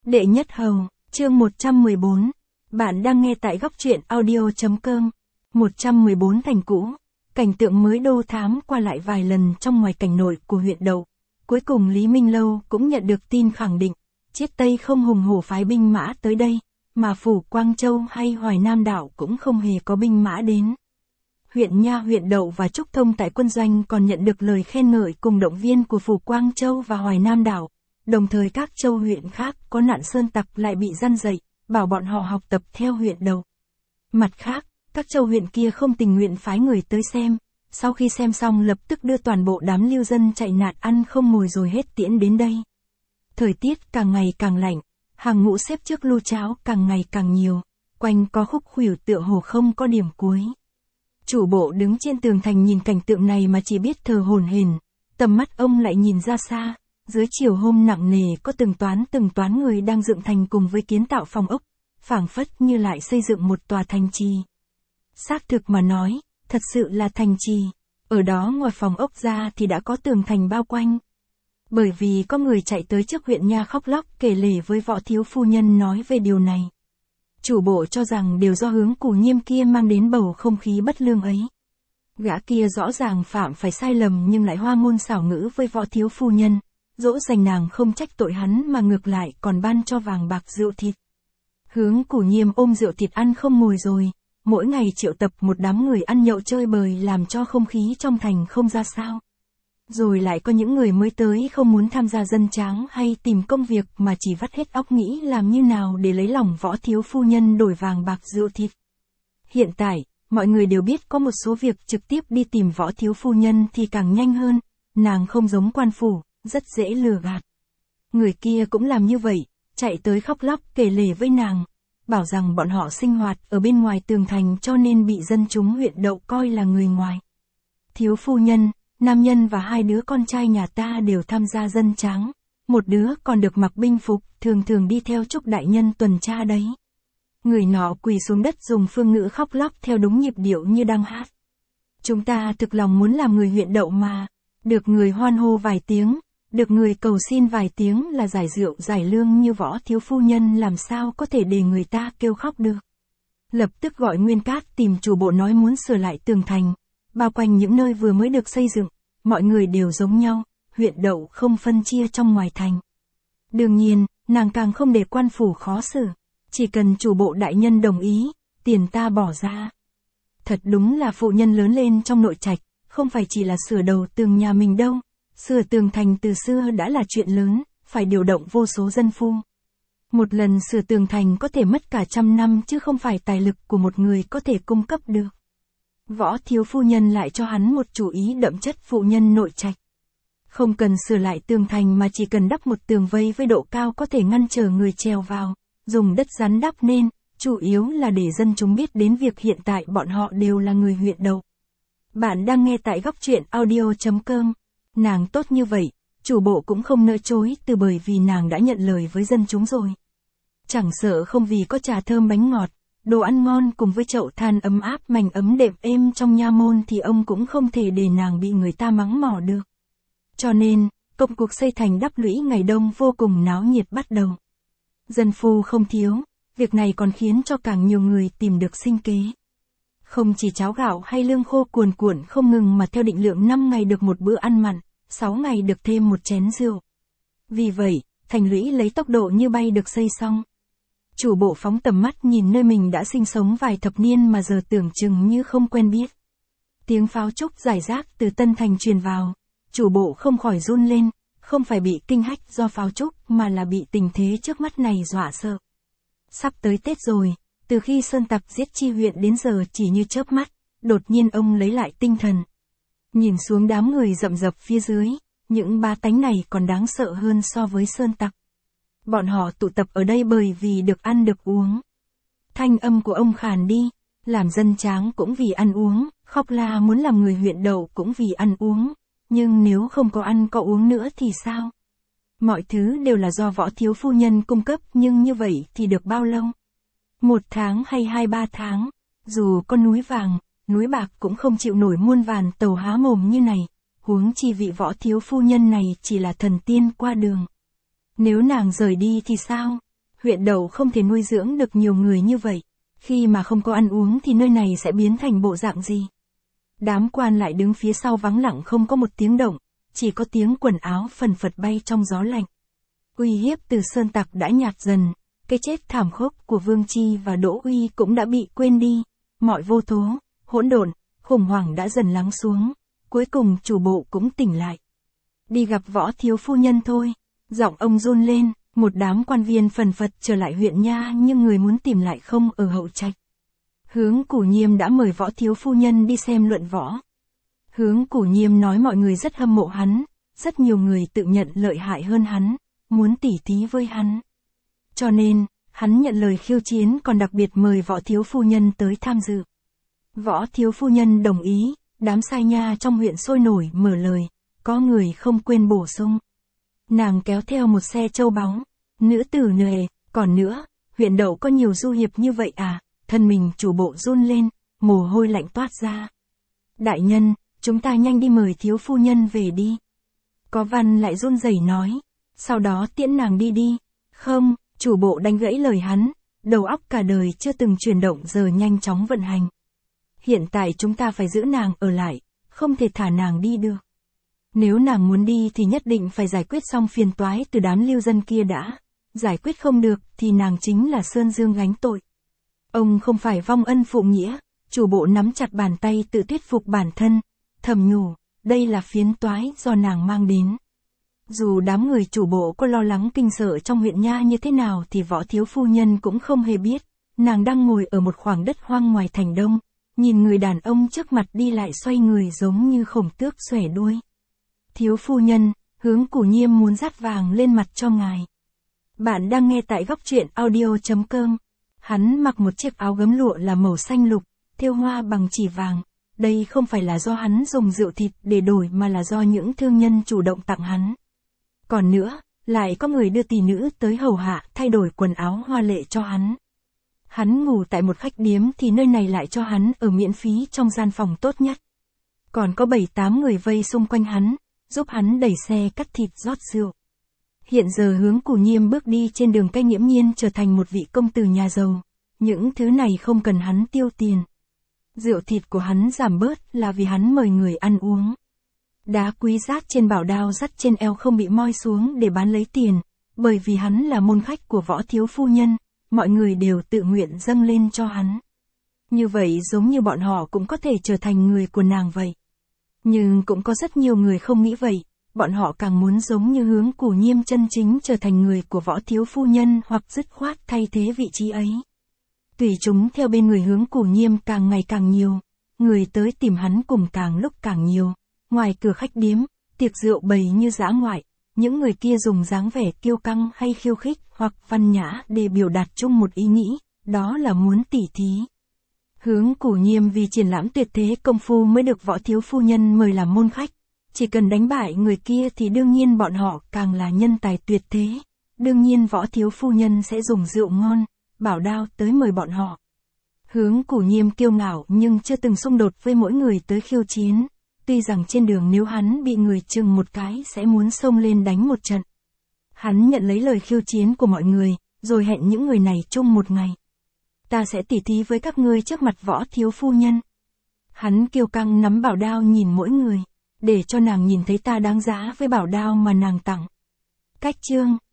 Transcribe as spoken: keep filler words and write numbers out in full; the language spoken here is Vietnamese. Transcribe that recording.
Đệ nhất hầu, chương một trăm mười bốn. Bạn đang nghe tại góc truyện audio.com. một trăm mười bốn thành cũ. Cảnh tượng mới đô thám qua lại vài lần trong ngoài cảnh nội của huyện Đậu. Cuối cùng Lý Minh Lâu cũng nhận được tin khẳng định, Chiết Tây không hùng hổ phái binh mã tới đây, mà phủ Quang Châu hay Hoài Nam đảo cũng không hề có binh mã đến. Huyện Nha, huyện Đậu và Trúc Thông tại quân doanh còn nhận được lời khen ngợi cùng động viên của phủ Quang Châu và Hoài Nam đảo. Đồng thời các châu huyện khác có nạn sơn tặc lại bị răn dậy, bảo bọn họ học tập theo huyện Đậu. Mặt khác, các châu huyện kia không tình nguyện phái người tới xem, sau khi xem xong lập tức đưa toàn bộ đám lưu dân chạy nạn ăn không ngồi rồi hết tiễn đến đây. Thời tiết càng ngày càng lạnh, hàng ngũ xếp trước lu cháo càng ngày càng nhiều, quanh có khúc khuỷu tựa hồ không có điểm cuối. Chủ bộ đứng trên tường thành nhìn cảnh tượng này mà chỉ biết thờ hổn hển, tầm mắt ông lại nhìn ra xa. Dưới chiều hôm nặng nề có từng toán từng toán người đang dựng thành cùng với kiến tạo phòng ốc, phảng phất như lại xây dựng một tòa thành trì. Xác thực mà nói, thật sự là thành trì, ở đó ngoài phòng ốc ra thì đã có tường thành bao quanh. Bởi vì có người chạy tới trước huyện Nha khóc lóc kể lể với Võ thiếu phu nhân nói về điều này. Chủ bộ cho rằng đều do hướng Cù Nhiêm kia mang đến bầu không khí bất lương ấy. Gã kia rõ ràng phạm phải sai lầm nhưng lại hoa ngôn xảo ngữ với Võ thiếu phu nhân. Dỗ dành nàng không trách tội hắn mà ngược lại còn ban cho vàng bạc rượu thịt. Hướng Cù Nhiêm ôm rượu thịt ăn không ngồi rồi, mỗi ngày triệu tập một đám người ăn nhậu chơi bời làm cho không khí trong thành không ra sao. Rồi lại có những người mới tới không muốn tham gia dân tráng hay tìm công việc mà chỉ vắt hết óc nghĩ làm như nào để lấy lòng Võ thiếu phu nhân đổi vàng bạc rượu thịt. Hiện tại, mọi người đều biết có một số việc trực tiếp đi tìm Võ thiếu phu nhân thì càng nhanh hơn, nàng không giống quan phủ. Rất dễ lừa gạt. Người kia cũng làm như vậy, chạy tới khóc lóc kể lể với nàng, bảo rằng bọn họ sinh hoạt ở bên ngoài tường thành cho nên bị dân chúng huyện Đậu coi là người ngoài. Thiếu phu nhân, nam nhân và hai đứa con trai nhà ta đều tham gia dân tráng, một đứa còn được mặc binh phục, thường thường đi theo Trúc đại nhân tuần tra đấy. Người nọ quỳ xuống đất dùng phương ngữ khóc lóc theo đúng nhịp điệu như đang hát. Chúng ta thực lòng muốn làm người huyện Đậu mà, được người hoan hô vài tiếng. Được người cầu xin vài tiếng là giải rượu giải lương như Võ thiếu phu nhân làm sao có thể để người ta kêu khóc được. Lập tức gọi Nguyên Cát tìm chủ bộ nói muốn sửa lại tường thành, bao quanh những nơi vừa mới được xây dựng, mọi người đều giống nhau, huyện Đậu không phân chia trong ngoài thành. Đương nhiên, nàng càng không để quan phủ khó xử, chỉ cần chủ bộ đại nhân đồng ý, tiền ta bỏ ra. Thật đúng là phụ nhân lớn lên trong nội trạch, không phải chỉ là sửa đầu tường nhà mình đâu. Sửa tường thành từ xưa đã là chuyện lớn, phải điều động vô số dân phu. Một lần sửa tường thành có thể mất cả trăm năm chứ không phải tài lực của một người có thể cung cấp được. Võ thiếu phu nhân lại cho hắn một chủ ý đậm chất phụ nhân nội trạch. Không cần sửa lại tường thành mà chỉ cần đắp một tường vây với độ cao có thể ngăn trở người trèo vào, dùng đất rắn đắp nên, chủ yếu là để dân chúng biết đến việc hiện tại bọn họ đều là người huyện Đậu. Bạn đang nghe tại góc truyện audio.com. Nàng tốt như vậy, chủ bộ cũng không nỡ chối từ bởi vì nàng đã nhận lời với dân chúng rồi. Chẳng sợ không vì có trà thơm bánh ngọt, đồ ăn ngon cùng với chậu than ấm áp mành ấm đệm êm trong nha môn thì ông cũng không thể để nàng bị người ta mắng mỏ được. Cho nên, công cuộc xây thành đắp lũy ngày đông vô cùng náo nhiệt bắt đầu. Dân phu không thiếu, việc này còn khiến cho càng nhiều người tìm được sinh kế. Không chỉ cháo gạo hay lương khô cuồn cuộn không ngừng mà theo định lượng năm ngày được một bữa ăn mặn, sáu ngày được thêm một chén rượu. Vì vậy, thành lũy lấy tốc độ như bay được xây xong. Chủ bộ phóng tầm mắt nhìn nơi mình đã sinh sống vài thập niên mà giờ tưởng chừng như không quen biết. Tiếng pháo trúc rải rác từ Tân Thành truyền vào, chủ bộ không khỏi run lên, không phải bị kinh hách do pháo trúc mà là bị tình thế trước mắt này dọa sợ. Sắp tới Tết rồi. Từ khi sơn tặc giết Chi huyện đến giờ chỉ như chớp mắt, đột nhiên ông lấy lại tinh thần. Nhìn xuống đám người rậm rập phía dưới, những bá tánh này còn đáng sợ hơn so với sơn tặc. Bọn họ tụ tập ở đây bởi vì được ăn được uống. Thanh âm của ông khàn đi, làm dân tráng cũng vì ăn uống, khóc la muốn làm người huyện Đậu cũng vì ăn uống, nhưng nếu không có ăn có uống nữa thì sao? Mọi thứ đều là do Võ thiếu phu nhân cung cấp nhưng như vậy thì được bao lâu? Một tháng hay hai ba tháng, dù có núi vàng, núi bạc cũng không chịu nổi muôn vàn tàu há mồm như này, huống chi vị Võ thiếu phu nhân này chỉ là thần tiên qua đường. Nếu nàng rời đi thì sao? huyện Đậu không thể nuôi dưỡng được nhiều người như vậy. Khi mà không có ăn uống thì nơi này sẽ biến thành bộ dạng gì? Đám quan lại đứng phía sau vắng lặng không có một tiếng động, chỉ có tiếng quần áo phần phật bay trong gió lạnh. Uy hiếp từ sơn tặc đã nhạt dần, cái chết thảm khốc của Vương Chi và Đỗ Uy cũng đã bị quên đi, mọi vô tố, hỗn độn, khủng hoảng đã dần lắng xuống, cuối cùng chủ bộ cũng tỉnh lại. Đi gặp Võ thiếu phu nhân thôi, giọng ông run lên, một đám quan viên phần phật trở lại huyện nha nhưng người muốn tìm lại không ở hậu trạch. Hướng Củ Nhiêm đã mời Võ thiếu phu nhân đi xem luận võ. Hướng Củ Nhiêm nói mọi người rất hâm mộ hắn, rất nhiều người tự nhận lợi hại hơn hắn, muốn tỉ thí với hắn. Cho nên, hắn nhận lời khiêu chiến còn đặc biệt mời Võ thiếu phu nhân tới tham dự. Võ thiếu phu nhân đồng ý, đám sai nha trong huyện sôi nổi mở lời, có người không quên bổ sung. Nàng kéo theo một xe châu báu, nữ tử nề, còn nữa, huyện Đậu có nhiều du hiệp như vậy à, thân mình chủ bộ run lên, mồ hôi lạnh toát ra. Đại nhân, chúng ta nhanh đi mời thiếu phu nhân về đi. Có văn lại run rẩy nói, sau đó tiễn nàng đi đi. Không, chủ bộ đánh gãy lời hắn, đầu óc cả đời chưa từng chuyển động giờ nhanh chóng vận hành. Hiện tại chúng ta phải giữ nàng ở lại, không thể thả nàng đi được. Nếu nàng muốn đi thì nhất định phải giải quyết xong phiền toái từ đám lưu dân kia đã. Giải quyết không được thì nàng chính là Sơn Dương gánh tội. Ông không phải vong ân phụ nghĩa, chủ bộ nắm chặt bàn tay tự thuyết phục bản thân, thầm nhủ, đây là phiến toái do nàng mang đến. Dù đám người chủ bộ có lo lắng kinh sợ trong huyện nha như thế nào thì Võ thiếu phu nhân cũng không hề biết, nàng đang ngồi ở một khoảng đất hoang ngoài thành đông, nhìn người đàn ông trước mặt đi lại xoay người giống như khổng tước xòe đuôi. Thiếu phu nhân, Hướng Củ Nhiêm muốn dát vàng lên mặt cho ngài. Bạn đang nghe tại góc truyện audio chấm com. Hắn mặc một chiếc áo gấm lụa là màu xanh lục, thêu hoa bằng chỉ vàng. Đây không phải là do hắn dùng rượu thịt để đổi mà là do những thương nhân chủ động tặng hắn. Còn nữa, lại có người đưa tỷ nữ tới hầu hạ thay đổi quần áo hoa lệ cho hắn. Hắn ngủ tại một khách điếm thì nơi này lại cho hắn ở miễn phí trong gian phòng tốt nhất. Còn có bảy tám người vây xung quanh hắn, giúp hắn đẩy xe cắt thịt rót rượu. Hiện giờ Hướng Củ Nhiêm bước đi trên đường cai nghiễm nhiên trở thành một vị công tử nhà giàu. Những thứ này không cần hắn tiêu tiền. Rượu thịt của hắn giảm bớt là vì hắn mời người ăn uống. Đá quý giác trên bảo đao dắt trên eo không bị moi xuống để bán lấy tiền, bởi vì hắn là môn khách của Võ thiếu phu nhân, mọi người đều tự nguyện dâng lên cho hắn. Như vậy giống như bọn họ cũng có thể trở thành người của nàng vậy. Nhưng cũng có rất nhiều người không nghĩ vậy, bọn họ càng muốn giống như Hướng Củ Nhiêm chân chính trở thành người của Võ thiếu phu nhân hoặc dứt khoát thay thế vị trí ấy. Tùy chúng theo bên người Hướng Củ Nhiêm càng ngày càng nhiều, người tới tìm hắn cùng càng lúc càng nhiều. Ngoài cửa khách điếm, tiệc rượu bày như dã ngoại, những người kia dùng dáng vẻ kiêu căng hay khiêu khích hoặc văn nhã để biểu đạt chung một ý nghĩ, đó là muốn tỉ thí. Hướng Củ Nhiêm vì triển lãm tuyệt thế công phu mới được Võ thiếu phu nhân mời làm môn khách. Chỉ cần đánh bại người kia thì đương nhiên bọn họ càng là nhân tài tuyệt thế. Đương nhiên Võ thiếu phu nhân sẽ dùng rượu ngon, bảo đao tới mời bọn họ. Hướng Củ Nhiêm kiêu ngạo nhưng chưa từng xung đột với mỗi người tới khiêu chiến. Tuy rằng trên đường nếu hắn bị người chừng một cái sẽ muốn xông lên đánh một trận. Hắn nhận lấy lời khiêu chiến của mọi người, rồi hẹn những người này chung một ngày. Ta sẽ tỉ thí với các ngươi trước mặt Võ thiếu phu nhân. Hắn kiêu căng nắm bảo đao nhìn mỗi người, để cho nàng nhìn thấy ta đáng giá với bảo đao mà nàng tặng. Cách chương